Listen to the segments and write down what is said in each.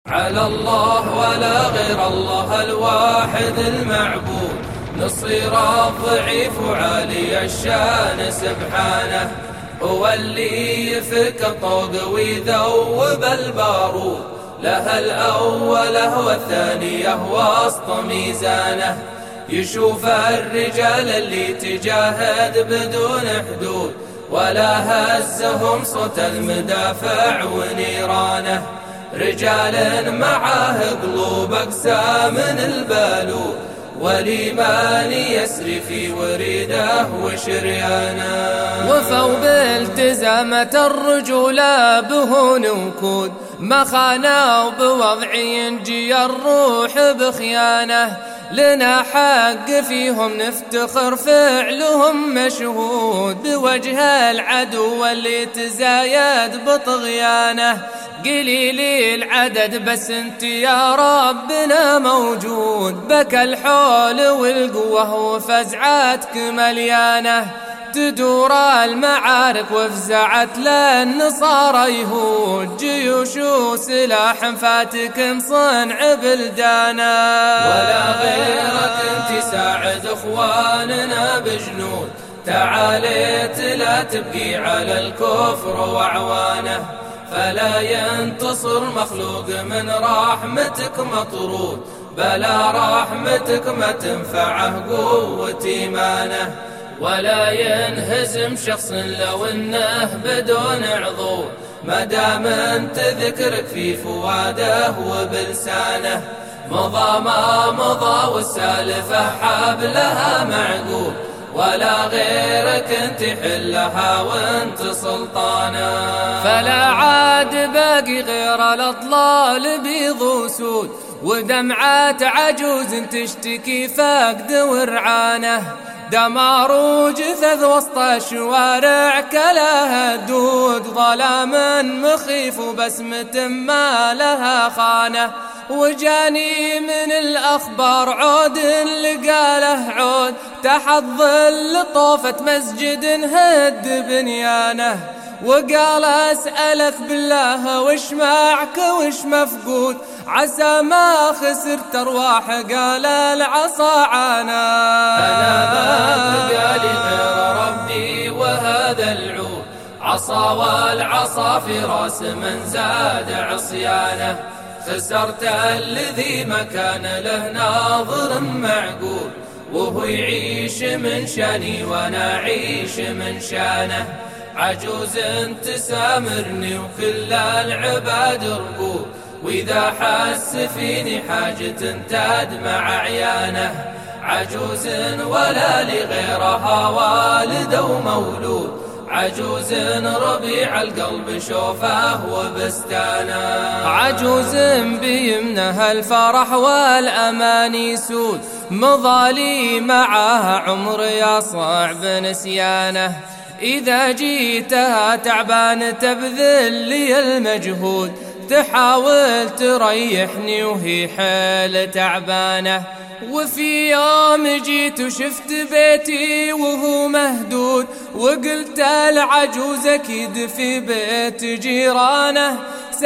على الله ولا غير الله الواحد المعبود، نصير الضعيف وعالي الشان سبحانه، هو اللي يفك الطوق ويذوب البارود، له الأولى والثانية وسط ميزانه، يشوف الرجال اللي تجاهد بدون حدود، ولا هزهم صوت المدافع ونيرانه، رجال معاه قلوب أقسى من البالود، والإيمان يسري في وريده وشريانه، وفوا بالتزامة الرجولة بهون وكود، ما خانوا بوضع ينجي الروح بخيانه، لنا حق فيهم نفتخر فعلهم مشهود، بوجه العدو اللي تزايد بطغيانه، قليل العدد بس انت يا ربنا موجود، بكى الحول والقوة وفزعتك مليانة، تدور المعارك وفزعت للنصارى يهود، جيوش وسلاح فاتك صنع بلدانا، ولا غيرك انت ساعد اخواننا بجنود، تعاليت لا تبقي على الكفر واعوانه، فلا ينتصر مخلوق من رحمتك مطرود، بلا رحمتك ما تنفعه قوة إيمانه، ولا ينهزم شخص لو انه بدون عضو، ما دام انت ذكرك في فواده وبلسانه، مضى ما مضى والسالفة حبلها معقول، ولا غيرك انت حلها وانت سلطانه، فلا عاد باقي غير الاضلال بيض وسود، ودمعات عجوز تشتكي فقد ورعانه، دمار وجثث وسط الشوارع كلها دود، ظلام مخيف وبسمة ما لها خانه، وجاني من الأخبار عود لقاله عود، تحت ظل طوفة مسجد هد بنيانه، وقال أسألك بالله وش معك وش مفقود، عسى ما خسرت أرواح قال العصا عانا، أنا ما بقى لي غير ربي وهذا العود، عصا والعصا في راس من زاد عصيانه، خسرت الذي ما كان له ناظر معقول، وهو يعيش من شاني وانا اعيش من شانه، عجوز تسامرني وكل العباد رقود، واذا حس فيني حاجة تدمع عيانه، عجوز ولا لغيرها والد ومولود، عجوز ربيع القلب شوفه وبستانه، عجوز بيمنها الفرح والأمان يسود، مضالي معها عمر يا صعب نسيانه، إذا جيتها تعبان تبذل لي المجهود، تحاول تريحني وهي حيل تعبانه، وفي يوم جيت وشفت بيتي وهو مهدود، وقلت العجوز أكيد في بيت جيرانه،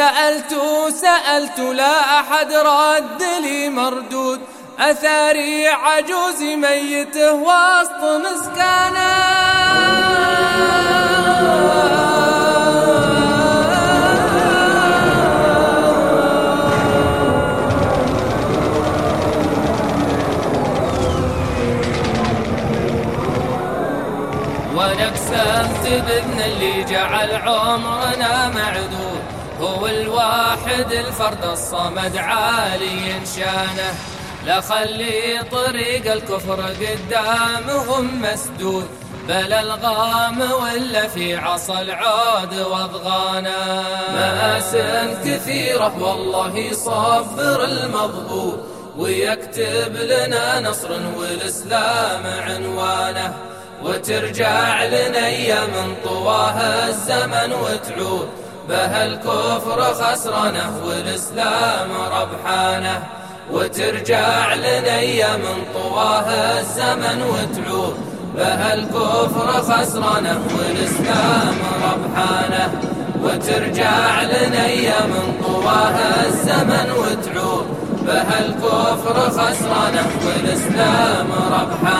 سألت لا أحد رد لي مردود، أثاري عجوزي ميته وسط مسكانه، ونقسمت بإذن اللي جعل عمرنا معدود، هو الواحد الفرد الصمد عالي شانه، لا خلي طريق الكفر قدامهم مسدود، بل الغام ولا في عصا العود واضغانا، مآس كثيرة والله يصبر المضبوط، ويكتب لنا نصر والإسلام عنوانه، وترجع لنا أيام طواها الزمن وتعود، بها الكفر خسرانه والإسلام ربحانه، وترجع لنا أيام طواها الزمن وتعود، بها الكفر خسرانه والإسلام ربحانه، وترجع لنا أيام طواها يطغاه الزمن وتعود به الكفر خسرانه والإسلام ربحانه.